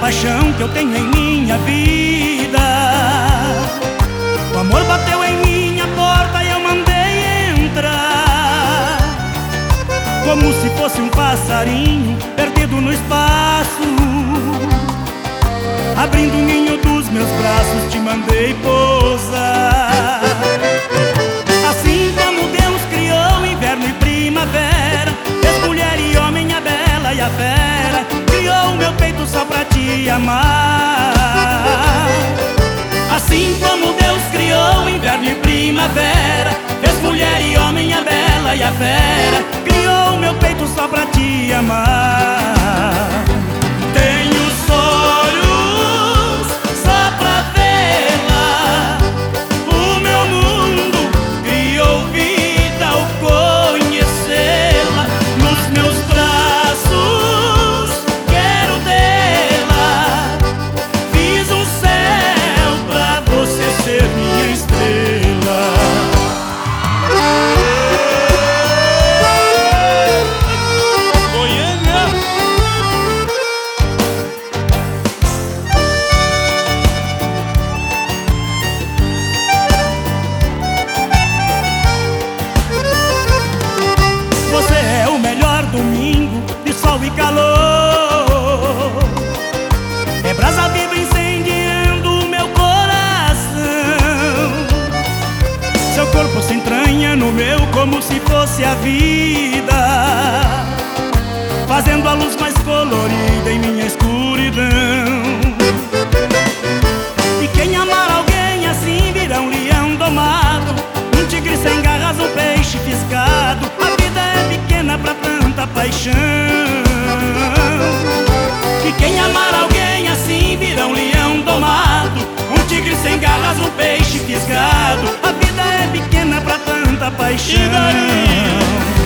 paixão que eu tenho em minha vida. O amor bateu em minha porta e eu mandei entrar, como se fosse um passarinho perdido no espaço. Abrindo o ninho dos meus braços, te mandei pousar. Assim como Deus criou inverno e primavera, fez mulher e homem, a bela e a fera, criou o meu peito só pra te amar. Assim como Deus criou inverno e primavera, fez mulher e homem, a bela e a fera, criou o meu peito só pra te amar. Tenho sonhos só pra vê-la, o meu mundo criou vida ao conhecê-la. Nos meus braços quero tê-la, fiz um céu pra você ser minha estrela. Você é o melhor domingo de sol e calor, é brasa viva incendiando o meu coração. Seu corpo se entranha no meu como se fosse a vida, fazendo a luz mais colorida em minha escuridão. E quem amar alguém assim virá um leão domado, um tigre sem garras, um peixe fisgado. A vida é pequena pra tanta paixão. E quem amar alguém assim virá um leão domado, um tigre sem garras, um peixe fisgado. A vida é pequena pra tanta paixão.